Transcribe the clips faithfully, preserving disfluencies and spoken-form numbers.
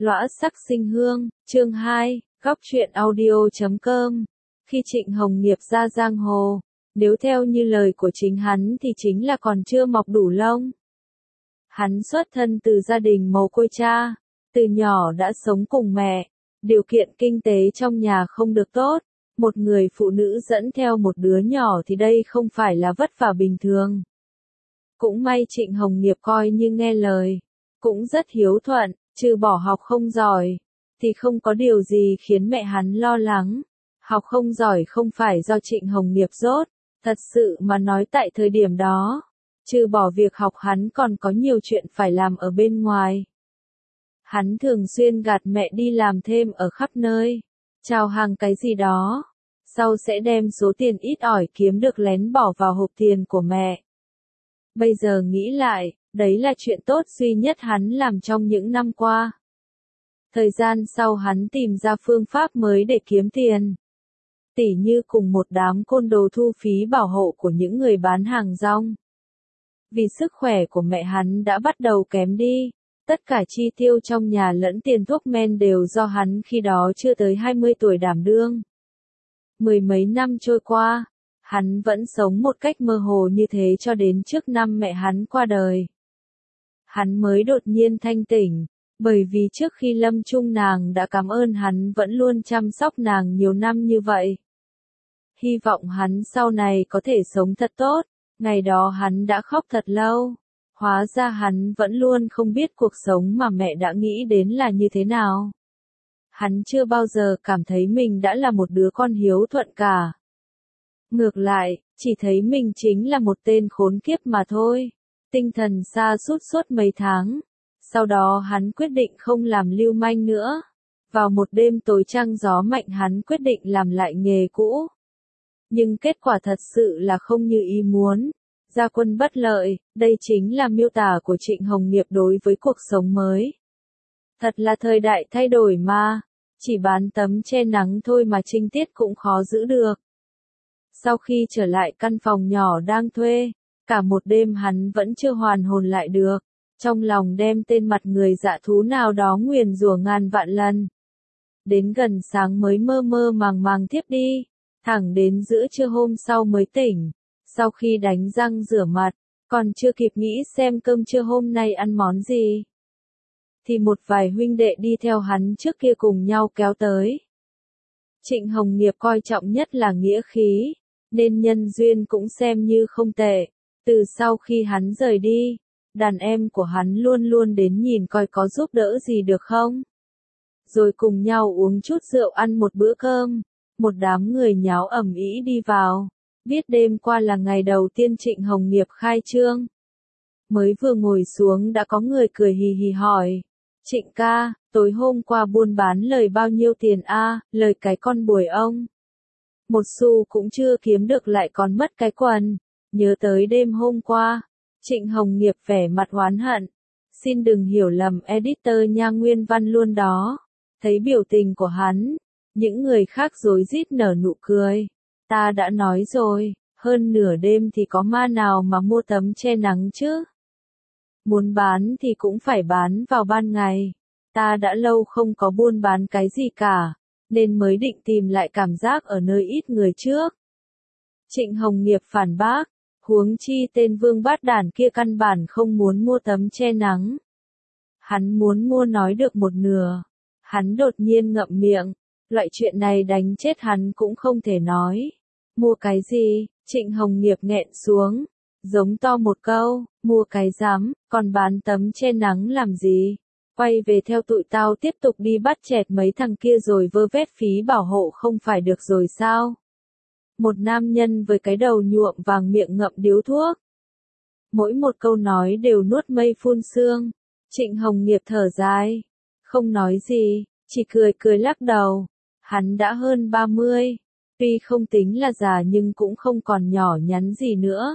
Lõa sắc sinh hương, chương hai, góc truyện audio chấm com. Khi Trịnh Hồng Nghiệp ra giang hồ, nếu theo như lời của chính hắn thì chính là còn chưa mọc đủ lông. Hắn xuất thân từ gia đình mồ côi cha, từ nhỏ đã sống cùng mẹ, điều kiện kinh tế trong nhà không được tốt, một người phụ nữ dẫn theo một đứa nhỏ thì đây không phải là vất vả bình thường. Cũng may Trịnh Hồng Nghiệp coi như nghe lời, cũng rất hiếu thuận, trừ bỏ học không giỏi, thì không có điều gì khiến mẹ hắn lo lắng. Học không giỏi không phải do Trịnh Hồng Nghiệp dốt, thật sự mà nói tại thời điểm đó, trừ bỏ việc học hắn còn có nhiều chuyện phải làm ở bên ngoài. Hắn thường xuyên gạt mẹ đi làm thêm ở khắp nơi, chào hàng cái gì đó, sau sẽ đem số tiền ít ỏi kiếm được lén bỏ vào hộp tiền của mẹ. Bây giờ nghĩ lại, đấy là chuyện tốt duy nhất hắn làm trong những năm qua. Thời gian sau hắn tìm ra phương pháp mới để kiếm tiền. Tỉ như cùng một đám côn đồ thu phí bảo hộ của những người bán hàng rong. Vì sức khỏe của mẹ hắn đã bắt đầu kém đi, tất cả chi tiêu trong nhà lẫn tiền thuốc men đều do hắn khi đó chưa tới hai mươi tuổi đảm đương. Mười mấy năm trôi qua, hắn vẫn sống một cách mơ hồ như thế cho đến trước năm mẹ hắn qua đời. Hắn mới đột nhiên thanh tỉnh, bởi vì trước khi lâm chung nàng đã cảm ơn hắn vẫn luôn chăm sóc nàng nhiều năm như vậy. Hy vọng hắn sau này có thể sống thật tốt, ngày đó hắn đã khóc thật lâu. Hóa ra hắn vẫn luôn không biết cuộc sống mà mẹ đã nghĩ đến là như thế nào. Hắn chưa bao giờ cảm thấy mình đã là một đứa con hiếu thuận cả. Ngược lại, chỉ thấy mình chính là một tên khốn kiếp mà thôi. Tinh thần sa sút suốt mấy tháng. Sau đó hắn quyết định không làm lưu manh nữa. Vào một đêm tối trăng gió mạnh hắn quyết định làm lại nghề cũ. Nhưng kết quả thật sự là không như ý muốn. Gia quân bất lợi, đây chính là miêu tả của Trịnh Hồng Nghiệp đối với cuộc sống mới. Thật là thời đại thay đổi mà, chỉ bán tấm che nắng thôi mà trinh tiết cũng khó giữ được. Sau khi trở lại căn phòng nhỏ đang thuê, cả một đêm hắn vẫn chưa hoàn hồn lại được, trong lòng đem tên mặt người dạ thú nào đó nguyền rủa ngàn vạn lần. Đến gần sáng mới mơ mơ màng màng thiếp đi, thẳng đến giữa trưa hôm sau mới tỉnh. Sau khi đánh răng rửa mặt, còn chưa kịp nghĩ xem cơm trưa hôm nay ăn món gì, thì một vài huynh đệ đi theo hắn trước kia cùng nhau kéo tới. Trịnh Hồng Nghiệp coi trọng nhất là nghĩa khí, nên nhân duyên cũng xem như không tệ. Từ sau khi hắn rời đi, đàn em của hắn luôn luôn đến nhìn coi có giúp đỡ gì được không. Rồi cùng nhau uống chút rượu ăn một bữa cơm, một đám người nháo ầm ĩ đi vào. Biết đêm qua là ngày đầu tiên Trịnh Hồng Nghiệp khai trương. Mới vừa ngồi xuống đã có người cười hì hì hỏi. Trịnh ca, tối hôm qua buôn bán lời bao nhiêu tiền a? Lời cái con bùi ông. Một xu cũng chưa kiếm được lại còn mất cái quần. Nhớ tới đêm hôm qua. Trịnh Hồng Nghiệp vẻ mặt oán hận. Xin đừng hiểu lầm editor nha, nguyên văn luôn đó. Thấy biểu tình của hắn, những người khác rối rít nở nụ cười. Ta đã nói rồi, hơn nửa đêm thì có ma nào mà mua tấm che nắng chứ. Muốn bán thì cũng phải bán vào ban ngày. Ta đã lâu không có buôn bán cái gì cả, nên mới định tìm lại cảm giác ở nơi ít người trước. Trịnh Hồng Nghiệp phản bác, huống chi tên vương bát đản kia căn bản không muốn mua tấm che nắng. Hắn muốn mua nói được một nửa. Hắn đột nhiên ngậm miệng, loại chuyện này đánh chết hắn cũng không thể nói. Mua cái gì? Trịnh Hồng Nghiệp nghẹn xuống, giống to một câu, mua cái rắm, còn bán tấm che nắng làm gì? Quay về theo tụi tao tiếp tục đi bắt chẹt mấy thằng kia rồi vơ vét phí bảo hộ không phải được rồi sao? Một nam nhân với cái đầu nhuộm vàng miệng ngậm điếu thuốc. Mỗi một câu nói đều nuốt mây phun sương. Trịnh Hồng Nghiệp thở dài, không nói gì, chỉ cười cười lắc đầu. Hắn đã hơn ba mươi. Tuy không tính là già nhưng cũng không còn nhỏ nhắn gì nữa.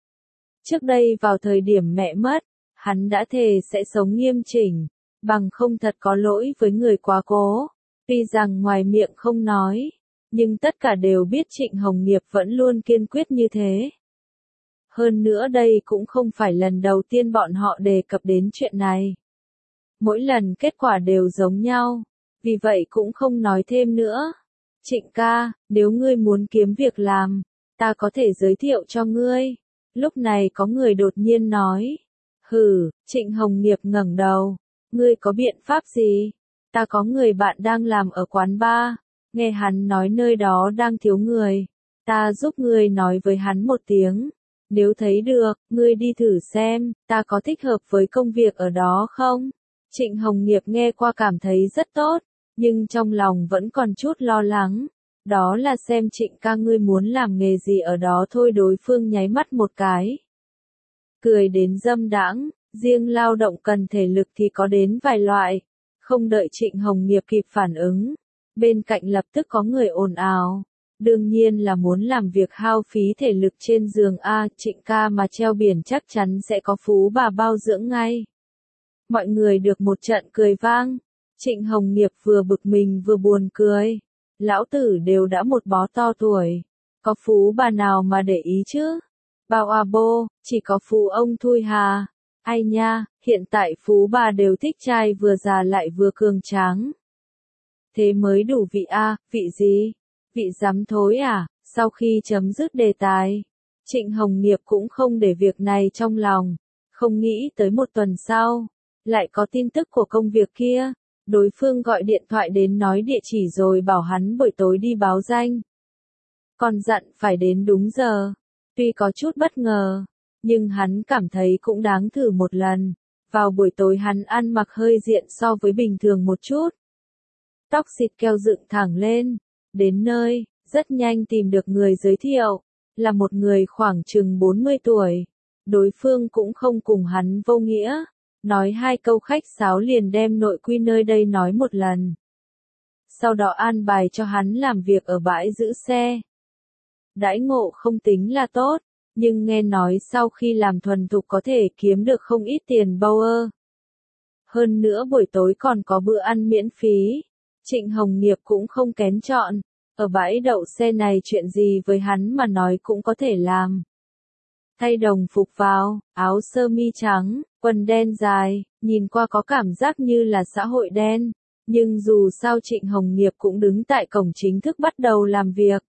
Trước đây vào thời điểm mẹ mất, hắn đã thề sẽ sống nghiêm chỉnh, bằng không thật có lỗi với người quá cố. Tuy rằng ngoài miệng không nói, nhưng tất cả đều biết Trịnh Hồng Nghiệp vẫn luôn kiên quyết như thế. Hơn nữa đây cũng không phải lần đầu tiên bọn họ đề cập đến chuyện này. Mỗi lần kết quả đều giống nhau, vì vậy cũng không nói thêm nữa. Trịnh ca, nếu ngươi muốn kiếm việc làm, ta có thể giới thiệu cho ngươi. Lúc này có người đột nhiên nói. Hừ, Trịnh Hồng Nghiệp ngẩng đầu. Ngươi có biện pháp gì? Ta có người bạn đang làm ở quán bar. Nghe hắn nói nơi đó đang thiếu người. Ta giúp ngươi nói với hắn một tiếng. Nếu thấy được, ngươi đi thử xem, ta có thích hợp với công việc ở đó không? Trịnh Hồng Nghiệp nghe qua cảm thấy rất tốt, nhưng trong lòng vẫn còn chút lo lắng. Đó là xem Trịnh ca ngươi muốn làm nghề gì ở đó thôi. Đối phương nháy mắt một cái. Cười đến dâm đãng, riêng lao động cần thể lực thì có đến vài loại. Không đợi Trịnh Hồng Nghiệp kịp phản ứng, bên cạnh lập tức có người ồn ào. Đương nhiên là muốn làm việc hao phí thể lực trên giường A, Trịnh ca mà treo biển chắc chắn sẽ có phú bà bao dưỡng ngay. Mọi người được một trận cười vang. Trịnh Hồng Nghiệp vừa bực mình vừa buồn cười. Lão tử đều đã một bó to tuổi. Có phú bà nào mà để ý chứ? Bao à bô, chỉ có phú ông Thui Hà. Ai nha, hiện tại phú bà đều thích trai vừa già lại vừa cường tráng. Thế mới đủ vị a, vị gì? Vị dám thối à? Sau khi chấm dứt đề tài, Trịnh Hồng Nghiệp cũng không để việc này trong lòng. Không nghĩ tới một tuần sau, lại có tin tức của công việc kia. Đối phương gọi điện thoại đến nói địa chỉ rồi bảo hắn buổi tối đi báo danh. Còn dặn phải đến đúng giờ. Tuy có chút bất ngờ, nhưng hắn cảm thấy cũng đáng thử một lần. Vào buổi tối hắn ăn mặc hơi diện so với bình thường một chút. Tóc xịt keo dựng thẳng lên. Đến nơi, rất nhanh tìm được người giới thiệu. Là một người khoảng chừng bốn mươi tuổi. Đối phương cũng không cùng hắn vô nghĩa. Nói hai câu khách sáo liền đem nội quy nơi đây nói một lần. Sau đó an bài cho hắn làm việc ở bãi giữ xe. Đãi ngộ không tính là tốt, nhưng nghe nói sau khi làm thuần thục có thể kiếm được không ít tiền bao ơ. Hơn nữa buổi tối còn có bữa ăn miễn phí. Trịnh Hồng Nghiệp cũng không kén chọn. Ở bãi đậu xe này chuyện gì với hắn mà nói cũng có thể làm. Thay đồng phục vào, áo sơ mi trắng, quần đen dài, nhìn qua có cảm giác như là xã hội đen. Nhưng dù sao Trịnh Hồng Nghiệp cũng đứng tại cổng chính thức bắt đầu làm việc.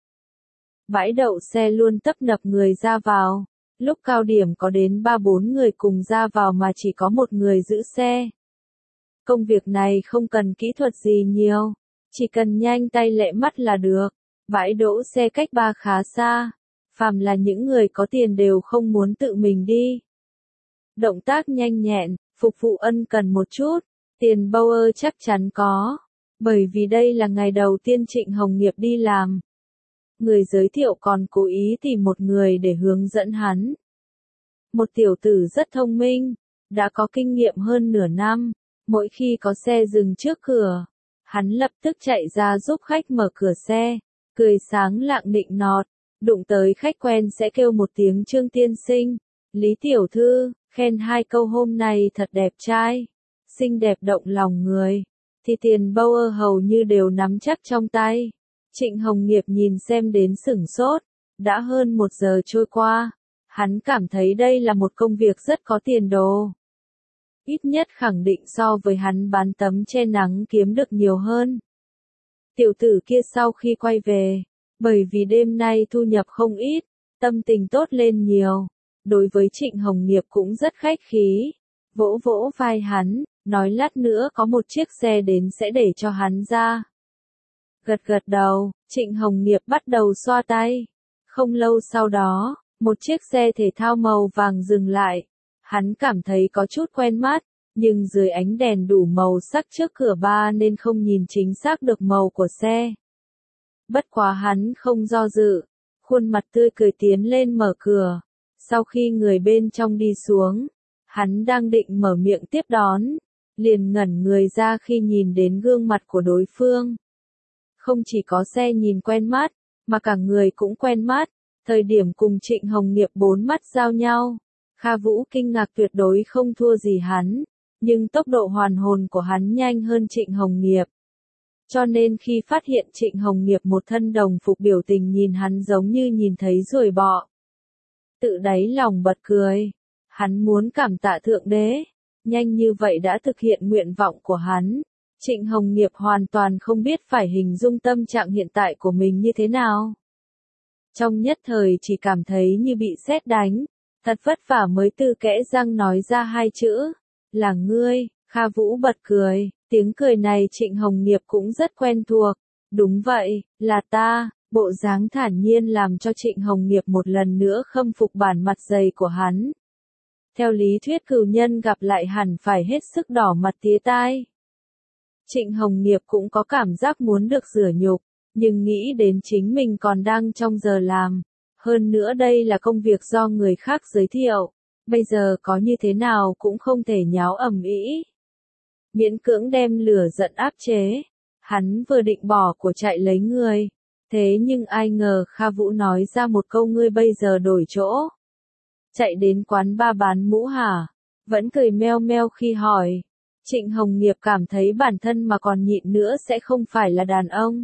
Bãi đậu xe luôn tấp nập người ra vào. Lúc cao điểm có đến ba bốn người cùng ra vào mà chỉ có một người giữ xe. Công việc này không cần kỹ thuật gì nhiều. Chỉ cần nhanh tay lẹ mắt là được. Bãi đỗ xe cách ba khá xa. Phàm là những người có tiền đều không muốn tự mình đi. Động tác nhanh nhẹn, phục vụ ân cần một chút. Tiền bao ơ chắc chắn có. Bởi vì đây là ngày đầu tiên Trịnh Hồng Nghiệp đi làm. Người giới thiệu còn cố ý tìm một người để hướng dẫn hắn. Một tiểu tử rất thông minh, đã có kinh nghiệm hơn nửa năm. Mỗi khi có xe dừng trước cửa, hắn lập tức chạy ra giúp khách mở cửa xe, cười sáng lạng nịnh nọt, đụng tới khách quen sẽ kêu một tiếng Trương tiên sinh, Lý tiểu thư, khen hai câu hôm nay thật đẹp trai, xinh đẹp động lòng người, thì tiền bao ơ hầu như đều nắm chắc trong tay. Trịnh Hồng Nghiệp nhìn xem đến sửng sốt, đã hơn một giờ trôi qua, hắn cảm thấy đây là một công việc rất có tiền đồ. Ít nhất khẳng định so với hắn bán tấm che nắng kiếm được nhiều hơn. Tiểu tử kia sau khi quay về, bởi vì đêm nay thu nhập không ít, tâm tình tốt lên nhiều. Đối với Trịnh Hồng Nghiệp cũng rất khách khí, vỗ vỗ vai hắn, nói lát nữa có một chiếc xe đến sẽ để cho hắn ra. Gật gật đầu, Trịnh Hồng Nghiệp bắt đầu xoa tay. Không lâu sau đó, một chiếc xe thể thao màu vàng dừng lại. Hắn cảm thấy có chút quen mắt, nhưng dưới ánh đèn đủ màu sắc trước cửa ba nên không nhìn chính xác được màu của xe. Bất quá hắn không do dự, khuôn mặt tươi cười tiến lên mở cửa. Sau khi người bên trong đi xuống, hắn đang định mở miệng tiếp đón, liền ngẩn người ra khi nhìn đến gương mặt của đối phương. Không chỉ có xe nhìn quen mắt, mà cả người cũng quen mắt. Thời điểm cùng Trịnh Hồng Nghiệp bốn mắt giao nhau, Kha Vũ kinh ngạc tuyệt đối không thua gì hắn, nhưng tốc độ hoàn hồn của hắn nhanh hơn Trịnh Hồng Nghiệp. Cho nên khi phát hiện Trịnh Hồng Nghiệp một thân đồng phục biểu tình nhìn hắn giống như nhìn thấy ruồi bọ. Tự đáy lòng bật cười, hắn muốn cảm tạ Thượng Đế, nhanh như vậy đã thực hiện nguyện vọng của hắn. Trịnh Hồng Nghiệp hoàn toàn không biết phải hình dung tâm trạng hiện tại của mình như thế nào. Trong nhất thời chỉ cảm thấy như bị sét đánh, thật vất vả mới từ kẽ răng nói ra hai chữ, là ngươi. Kha Vũ bật cười, tiếng cười này Trịnh Hồng Nghiệp cũng rất quen thuộc. Đúng vậy, là ta. Bộ dáng thản nhiên làm cho Trịnh Hồng Nghiệp một lần nữa khâm phục bản mặt dày của hắn. Theo lý thuyết cừu nhân gặp lại hẳn phải hết sức đỏ mặt tía tai. Trịnh Hồng Nghiệp cũng có cảm giác muốn được rửa nhục, nhưng nghĩ đến chính mình còn đang trong giờ làm. Hơn nữa đây là công việc do người khác giới thiệu, bây giờ có như thế nào cũng không thể nháo ầm ĩ. Miễn cưỡng đem lửa giận áp chế, hắn vừa định bỏ của chạy lấy người. Thế nhưng ai ngờ Kha Vũ nói ra một câu ngươi bây giờ đổi chỗ. Chạy đến quán ba bán mũ hả? Vẫn cười meo meo khi hỏi. Trịnh Hồng Nghiệp cảm thấy bản thân mà còn nhịn nữa sẽ không phải là đàn ông.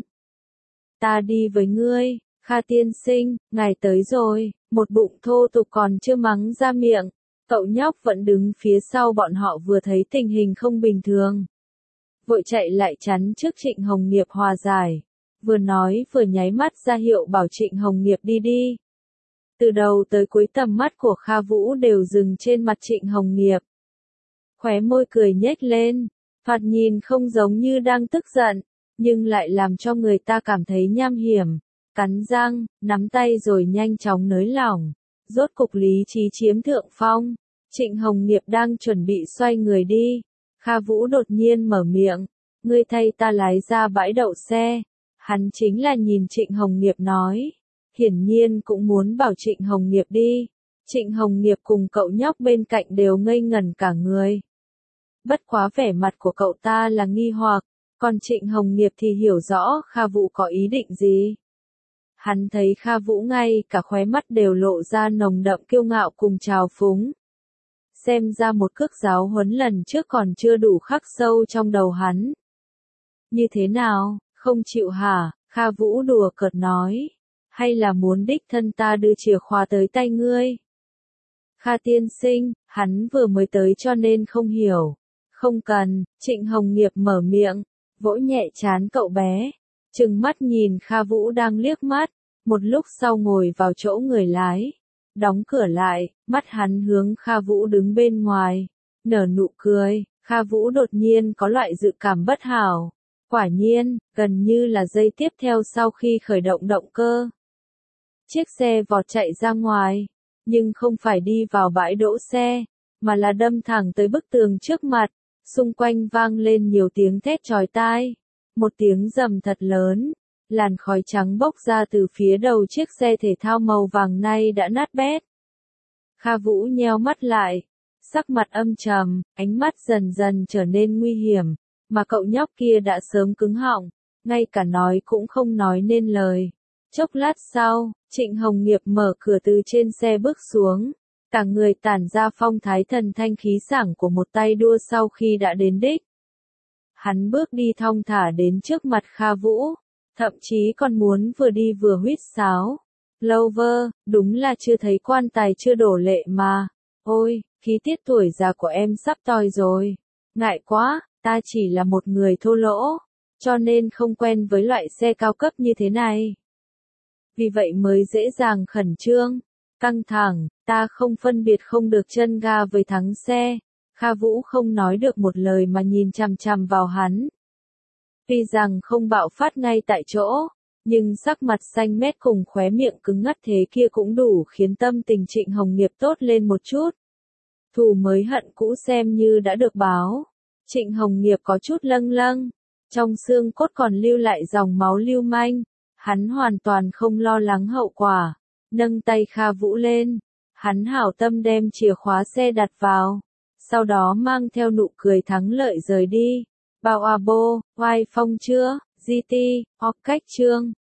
Ta đi với ngươi, Kha tiên sinh, ngài tới rồi, một bụng thô tục còn chưa mắng ra miệng. Cậu nhóc vẫn đứng phía sau bọn họ vừa thấy tình hình không bình thường. Vội chạy lại chắn trước Trịnh Hồng Nghiệp hòa giải. Vừa nói vừa nháy mắt ra hiệu bảo Trịnh Hồng Nghiệp đi đi. Từ đầu tới cuối tầm mắt của Kha Vũ đều dừng trên mặt Trịnh Hồng Nghiệp. Khóe môi cười nhếch lên, thoạt nhìn không giống như đang tức giận, nhưng lại làm cho người ta cảm thấy nham hiểm. Cắn răng, nắm tay rồi nhanh chóng nới lỏng. Rốt cục lý trí chiếm thượng phong. Trịnh Hồng Nghiệp đang chuẩn bị xoay người đi. Kha Vũ đột nhiên mở miệng. Ngươi thay ta lái ra bãi đậu xe. Hắn chính là nhìn Trịnh Hồng Nghiệp nói. Hiển nhiên cũng muốn bảo Trịnh Hồng Nghiệp đi. Trịnh Hồng Nghiệp cùng cậu nhóc bên cạnh đều ngây ngẩn cả người. Bất quá vẻ mặt của cậu ta là nghi hoặc, còn Trịnh Hồng Nghiệp thì hiểu rõ Kha Vũ có ý định gì. Hắn thấy Kha Vũ ngay cả khóe mắt đều lộ ra nồng đậm kiêu ngạo cùng trào phúng. Xem ra một cước giáo huấn lần trước còn chưa đủ khắc sâu trong đầu hắn. Như thế nào, không chịu hả? Kha Vũ đùa cợt nói. Hay là muốn đích thân ta đưa chìa khóa tới tay ngươi? Kha tiên sinh, hắn vừa mới tới cho nên không hiểu. Không cần, Trịnh Hồng Nghiệp mở miệng, vỗ nhẹ trán cậu bé. Trừng mắt nhìn Kha Vũ đang liếc mắt, một lúc sau ngồi vào chỗ người lái. Đóng cửa lại, mắt hắn hướng Kha Vũ đứng bên ngoài. Nở nụ cười, Kha Vũ đột nhiên có loại dự cảm bất hảo. Quả nhiên, gần như là giây tiếp theo sau khi khởi động động cơ. Chiếc xe vọt chạy ra ngoài, nhưng không phải đi vào bãi đỗ xe, mà là đâm thẳng tới bức tường trước mặt, xung quanh vang lên nhiều tiếng thét chói tai. Một tiếng rầm thật lớn, làn khói trắng bốc ra từ phía đầu chiếc xe thể thao màu vàng nay đã nát bét. Kha Vũ nheo mắt lại, sắc mặt âm trầm, ánh mắt dần dần trở nên nguy hiểm, mà cậu nhóc kia đã sớm cứng họng, ngay cả nói cũng không nói nên lời. Chốc lát sau, Trịnh Hồng Nghiệp mở cửa từ trên xe bước xuống, cả người tản ra phong thái thần thanh khí sảng của một tay đua sau khi đã đến đích. Hắn bước đi thong thả đến trước mặt Kha Vũ, thậm chí còn muốn vừa đi vừa huýt sáo. Lover, đúng là chưa thấy quan tài chưa đổ lệ mà. Ôi, khí tiết tuổi già của em sắp toi rồi. Ngại quá, ta chỉ là một người thô lỗ, cho nên không quen với loại xe cao cấp như thế này. Vì vậy mới dễ dàng khẩn trương, căng thẳng, ta không phân biệt không được chân ga với thắng xe. Kha Vũ không nói được một lời mà nhìn chằm chằm vào hắn. Tuy rằng không bạo phát ngay tại chỗ, nhưng sắc mặt xanh mét cùng khóe miệng cứng ngắt thế kia cũng đủ khiến tâm tình Trịnh Hồng Nghiệp tốt lên một chút. Thù mới hận cũ xem như đã được báo. Trịnh Hồng Nghiệp có chút lâng lâng, trong xương cốt còn lưu lại dòng máu lưu manh. Hắn hoàn toàn không lo lắng hậu quả, nâng tay Kha Vũ lên, hắn hảo tâm đem chìa khóa xe đặt vào, sau đó mang theo nụ cười thắng lợi rời đi. Bao a bô, oai phong chưa, giê tê, hoặc cách trương.